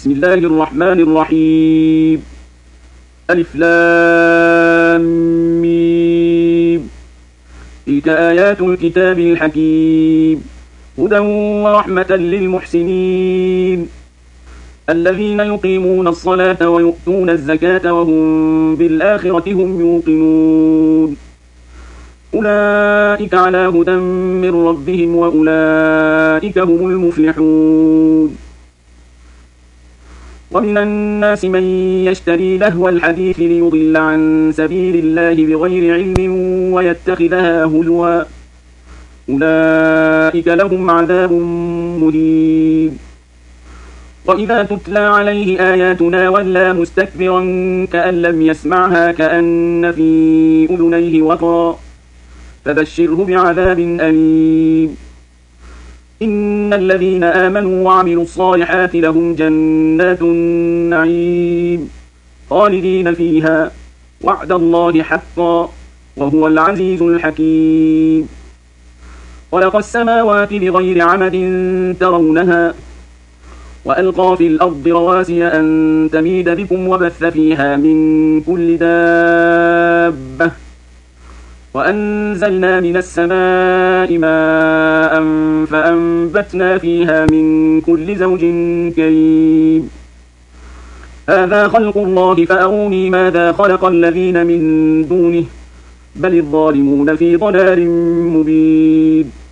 بسم الله الرحمن الرحيم. ألف لام ميم. تلك آيات الكتاب الحكيم هدى ورحمة للمحسنين الذين يقيمون الصلاة ويؤتون الزكاة وهم بالآخرة هم يوقنون أولئك على هدى من ربهم وأولئك هم المفلحون. ومن الناس من يشتري لهو الحديث ليضل عن سبيل الله بغير علم ويتخذها هزوا أولئك لهم عذاب مهين. وإذا تتلى عليه آياتنا ولى مستكبرا كأن لم يسمعها كأن في أذنيه وقرا فبشره بعذاب أليم. إن الذين آمنوا وعملوا الصالحات لهم جنات النعيم خالدين فيها وعد الله حقا وهو العزيز الحكيم. خلق السماوات بغير عمد ترونها وألقى في الأرض رواسي أن تميد بكم وبث فيها من كل دابة وأنزلنا من السماء ماء فأنبتنا فيها من كل زوج كريم. هذا خلق الله فأروني ماذا خلق الذين من دونه بل الظالمون في ضلال مبين.